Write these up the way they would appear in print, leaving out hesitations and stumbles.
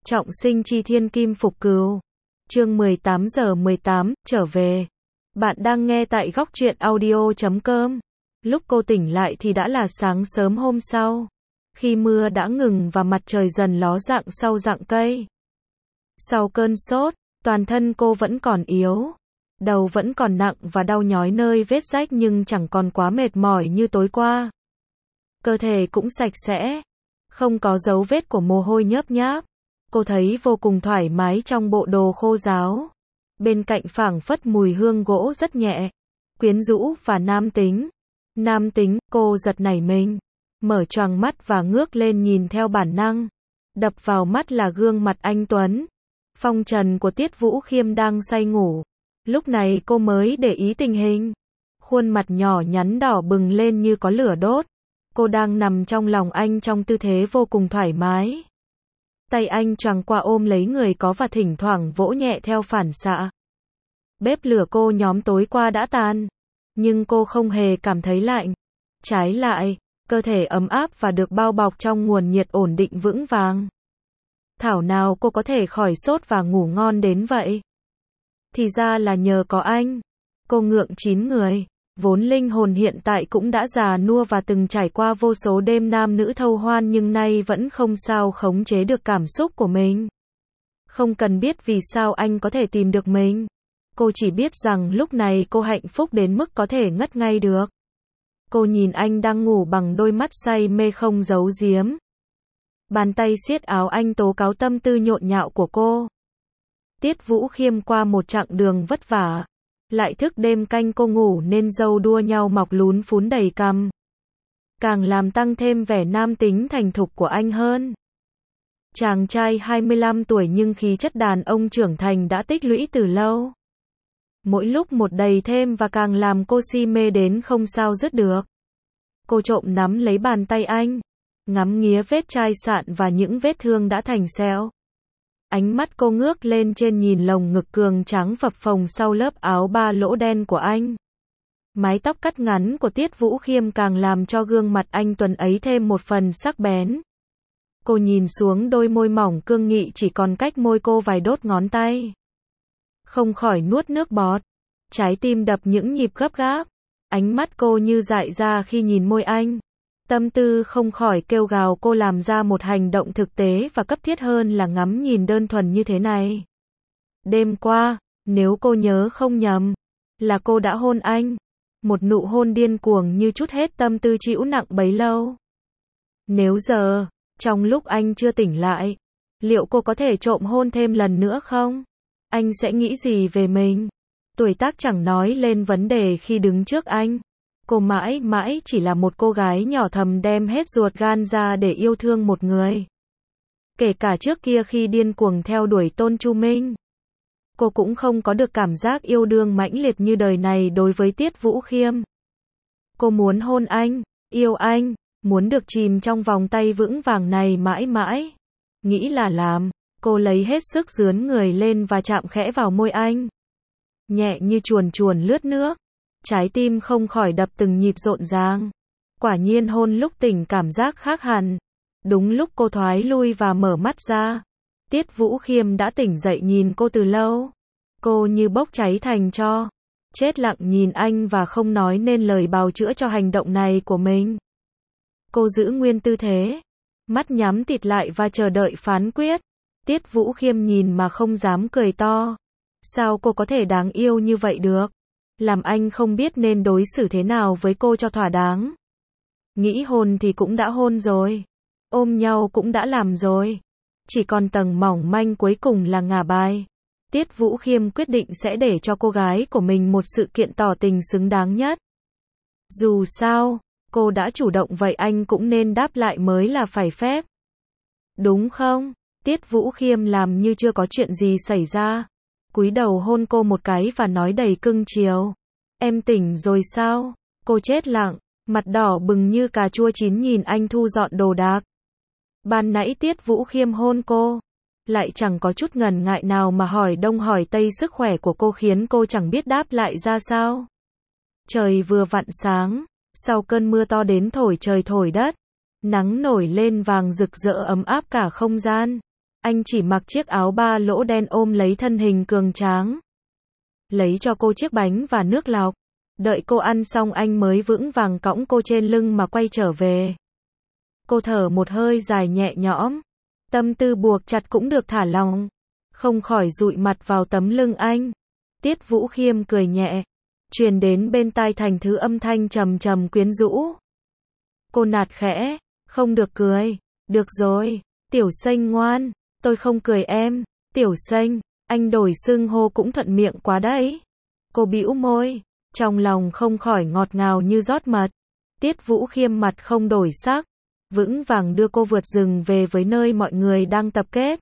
Trọng sinh chi thiên kim phục cừu. Chương 18:18, trở về. Bạn đang nghe tại góc truyện audio.com. Lúc cô tỉnh lại thì đã là sáng sớm hôm sau. Khi mưa đã ngừng và mặt trời dần ló dạng sau rặng cây. Sau cơn sốt, toàn thân cô vẫn còn yếu. Đầu vẫn còn nặng và đau nhói nơi vết rách nhưng chẳng còn quá mệt mỏi như tối qua. Cơ thể cũng sạch sẽ. Không có dấu vết của mồ hôi nhớp nháp. Cô thấy vô cùng thoải mái trong bộ đồ khô ráo. Bên cạnh phảng phất mùi hương gỗ rất nhẹ, quyến rũ và nam tính. Nam tính, cô giật nảy mình, mở choàng mắt và ngước lên nhìn theo bản năng. Đập vào mắt là gương mặt anh tuấn, phong trần của Tiết Vũ Khiêm đang say ngủ. Lúc này cô mới để ý tình hình. Khuôn mặt nhỏ nhắn đỏ bừng lên như có lửa đốt. Cô đang nằm trong lòng anh trong tư thế vô cùng thoải mái. Tay anh choàng qua ôm lấy người có và thỉnh thoảng vỗ nhẹ theo phản xạ. Bếp lửa cô nhóm tối qua đã tàn, nhưng cô không hề cảm thấy lạnh. Trái lại, cơ thể ấm áp và được bao bọc trong nguồn nhiệt ổn định vững vàng. Thảo nào cô có thể khỏi sốt và ngủ ngon đến vậy? Thì ra là nhờ có anh. Cô ngượng chín người. Vốn linh hồn hiện tại cũng đã già nua và từng trải qua vô số đêm nam nữ thâu hoan nhưng nay vẫn không sao khống chế được cảm xúc của mình. Không cần biết vì sao anh có thể tìm được mình. Cô chỉ biết rằng lúc này cô hạnh phúc đến mức có thể ngất ngay được. Cô nhìn anh đang ngủ bằng đôi mắt say mê không giấu giếm. Bàn tay siết áo anh tố cáo tâm tư nhộn nhạo của cô. Tiết Vũ Khiêm qua một chặng đường vất vả. Lại thức đêm canh cô ngủ nên râu đua nhau mọc lún phún đầy cằm. Càng làm tăng thêm vẻ nam tính thành thục của anh hơn. Chàng trai 25 tuổi nhưng khí chất đàn ông trưởng thành đã tích lũy từ lâu. Mỗi lúc một đầy thêm và càng làm cô si mê đến không sao dứt được. Cô trộm nắm lấy bàn tay anh, ngắm nghía vết chai sạn và những vết thương đã thành sẹo. Ánh mắt cô ngước lên trên nhìn lồng ngực cường tráng phập phồng sau lớp áo ba lỗ đen của anh. Mái tóc cắt ngắn của Tiết Vũ Khiêm càng làm cho gương mặt anh tuấn ấy thêm một phần sắc bén. Cô nhìn xuống đôi môi mỏng cương nghị chỉ còn cách môi cô vài đốt ngón tay. Không khỏi nuốt nước bọt. Trái tim đập những nhịp gấp gáp. Ánh mắt cô như dại ra khi nhìn môi anh. Tâm tư không khỏi kêu gào cô làm ra một hành động thực tế và cấp thiết hơn là ngắm nhìn đơn thuần như thế này. Đêm qua, nếu cô nhớ không nhầm, là cô đã hôn anh. Một nụ hôn điên cuồng như trút hết tâm tư trĩu nặng bấy lâu. Nếu giờ, trong lúc anh chưa tỉnh lại, liệu cô có thể trộm hôn thêm lần nữa không? Anh sẽ nghĩ gì về mình? Tuổi tác chẳng nói lên vấn đề khi đứng trước anh. Cô mãi mãi chỉ là một cô gái nhỏ thầm đem hết ruột gan ra để yêu thương một người. Kể cả trước kia khi điên cuồng theo đuổi Tôn Chu Minh, cô cũng không có được cảm giác yêu đương mãnh liệt như đời này đối với Tiết Vũ Khiêm. Cô muốn hôn anh, yêu anh, muốn được chìm trong vòng tay vững vàng này mãi mãi. Nghĩ là làm, cô lấy hết sức dướn người lên và chạm khẽ vào môi anh. Nhẹ như chuồn chuồn lướt nước. Trái tim không khỏi đập từng nhịp rộn ràng. Quả nhiên hôn lúc tỉnh cảm giác khác hẳn. Đúng lúc cô thoái lui và mở mắt ra, Tiết Vũ Khiêm đã tỉnh dậy nhìn cô từ lâu. Cô như bốc cháy thành tro. Chết lặng nhìn anh và không nói nên lời bào chữa cho hành động này của mình. Cô giữ nguyên tư thế, mắt nhắm tịt lại và chờ đợi phán quyết. Tiết Vũ Khiêm nhìn mà không dám cười to. Sao cô có thể đáng yêu như vậy được? Làm anh không biết nên đối xử thế nào với cô cho thỏa đáng. Nghĩ hôn thì cũng đã hôn rồi. Ôm nhau cũng đã làm rồi. Chỉ còn tầng mỏng manh cuối cùng là ngả bài. Tiết Vũ Khiêm quyết định sẽ để cho cô gái của mình một sự kiện tỏ tình xứng đáng nhất. Dù sao, cô đã chủ động vậy anh cũng nên đáp lại mới là phải phép. Đúng không? Tiết Vũ Khiêm làm như chưa có chuyện gì xảy ra. Cúi đầu hôn cô một cái và nói đầy cưng chiều. Em tỉnh rồi sao? Cô chết lặng, mặt đỏ bừng như cà chua chín nhìn anh thu dọn đồ đạc. Ban nãy Tiết Vũ Khiêm hôn cô, lại chẳng có chút ngần ngại nào mà hỏi đông hỏi tây sức khỏe của cô khiến cô chẳng biết đáp lại ra sao. Trời vừa vặn sáng, sau cơn mưa to đến thổi trời thổi đất. Nắng nổi lên vàng rực rỡ ấm áp cả không gian. Anh chỉ mặc chiếc áo ba lỗ đen ôm lấy thân hình cường tráng. Lấy cho cô chiếc bánh và nước lọc. Đợi cô ăn xong anh mới vững vàng cõng cô trên lưng mà quay trở về. Cô thở một hơi dài nhẹ nhõm. Tâm tư buộc chặt cũng được thả lỏng. Không khỏi dụi mặt vào tấm lưng anh. Tiết Vũ Khiêm cười nhẹ. Truyền đến bên tai thành thứ âm thanh trầm trầm quyến rũ. Cô nạt khẽ. Không được cười. Được rồi. Tiểu Xanh ngoan. Tôi không cười em. Tiểu Xanh. Anh đổi xưng hô cũng thuận miệng quá đấy. Cô bĩu môi. Trong lòng không khỏi ngọt ngào như rót mật. Tiết Vũ Khiêm mặt không đổi sắc. Vững vàng đưa cô vượt rừng về với nơi mọi người đang tập kết.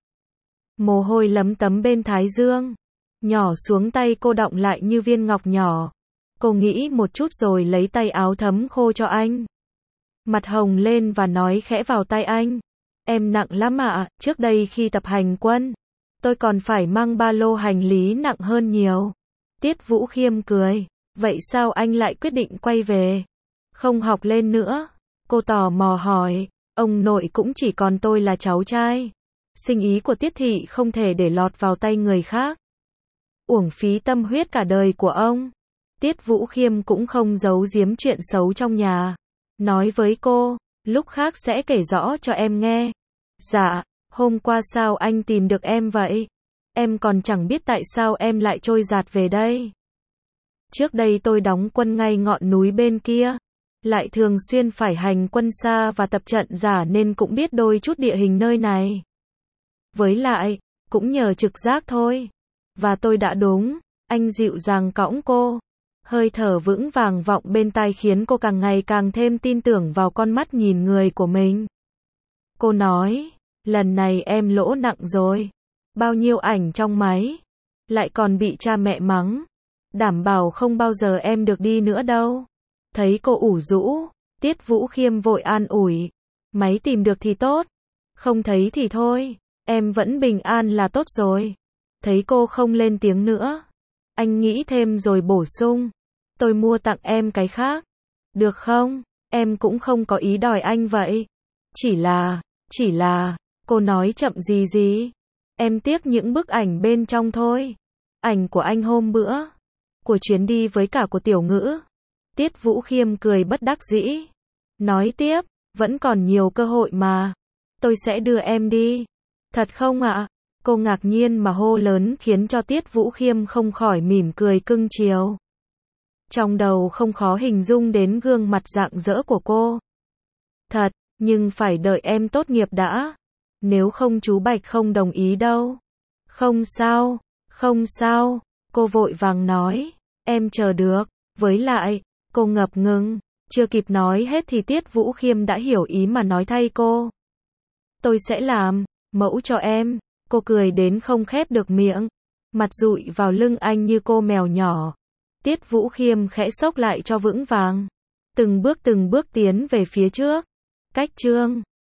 Mồ hôi lấm tấm bên thái dương. Nhỏ xuống tay cô đọng lại như viên ngọc nhỏ. Cô nghĩ một chút rồi lấy tay áo thấm khô cho anh. Mặt hồng lên và nói khẽ vào tai anh. Em nặng lắm ạ, trước đây khi tập hành quân. Tôi còn phải mang ba lô hành lý nặng hơn nhiều. Tiết Vũ Khiêm cười. Vậy sao anh lại quyết định quay về? Không học lên nữa. Cô tò mò hỏi. Ông nội cũng chỉ còn tôi là cháu trai. Sinh ý của Tiết thị không thể để lọt vào tay người khác. Uổng phí tâm huyết cả đời của ông. Tiết Vũ Khiêm cũng không giấu giếm chuyện xấu trong nhà. Nói với cô, lúc khác sẽ kể rõ cho em nghe. Dạ, hôm qua sao anh tìm được em vậy? Em còn chẳng biết tại sao em lại trôi dạt về đây. Trước đây tôi đóng quân ngay ngọn núi bên kia. Lại thường xuyên phải hành quân xa và tập trận giả nên cũng biết đôi chút địa hình nơi này. Với lại, cũng nhờ trực giác thôi. Và tôi đã đúng. Anh dịu dàng cõng cô. Hơi thở vững vàng vọng bên tai khiến cô càng ngày càng thêm tin tưởng vào con mắt nhìn người của mình. Cô nói, lần này em lỗ nặng rồi. Bao nhiêu ảnh trong máy. Lại còn bị cha mẹ mắng. Đảm bảo không bao giờ em được đi nữa đâu. Thấy cô ủ rũ, Tiết Vũ Khiêm vội an ủi. Máy tìm được thì tốt. Không thấy thì thôi. Em vẫn bình an là tốt rồi. Thấy cô không lên tiếng nữa. Anh nghĩ thêm rồi bổ sung. Tôi mua tặng em cái khác. Được không? Em cũng không có ý đòi anh vậy. Chỉ là, cô nói chậm gì. Em tiếc những bức ảnh bên trong thôi. Ảnh của anh hôm bữa. Của chuyến đi với cả của Tiểu Ngữ. Tiết Vũ Khiêm cười bất đắc dĩ. Nói tiếp, vẫn còn nhiều cơ hội mà. Tôi sẽ đưa em đi. Thật không ạ? Cô ngạc nhiên mà hô lớn khiến cho Tiết Vũ Khiêm không khỏi mỉm cười cưng chiều. Trong đầu không khó hình dung đến gương mặt rạng rỡ của cô. Thật, nhưng phải đợi em tốt nghiệp đã. Nếu không chú Bạch không đồng ý đâu. Không sao, cô vội vàng nói. Em chờ được, với lại, cô ngập ngừng. Chưa kịp nói hết thì Tiết Vũ Khiêm đã hiểu ý mà nói thay cô. Tôi sẽ làm mẫu cho em. Cô cười đến không khép được miệng. Mặt dụi vào lưng anh như cô mèo nhỏ. Tiết Vũ Khiêm khẽ xốc lại cho vững vàng. Từng bước tiến về phía trước. Cách chương